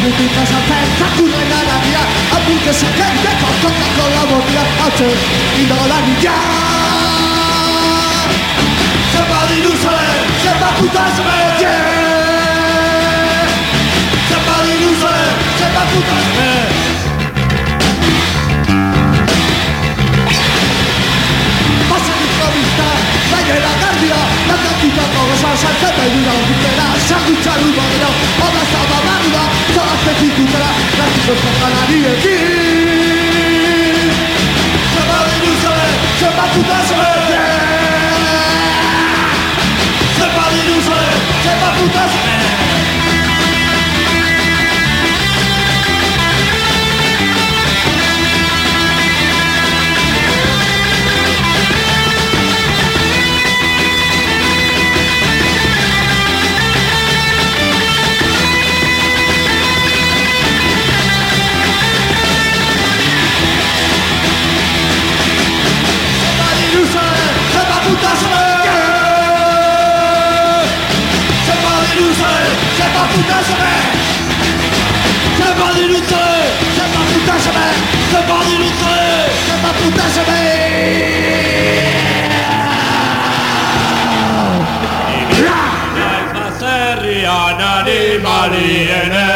critica sa pensa tu non è la mia appunto se che tocca con la bottiglia alto in la vita somebody lose it sembra puttana me somebody lose it sembra puttana me passa di provvista vai nella guardia la cattiva cosa salta per una vittoria sanguccia l'uomo ora stava mangiando solo aspetti tutta la tutta la via chi somebody lose it sembra puttana me somebody lose it sembra puttana me Animali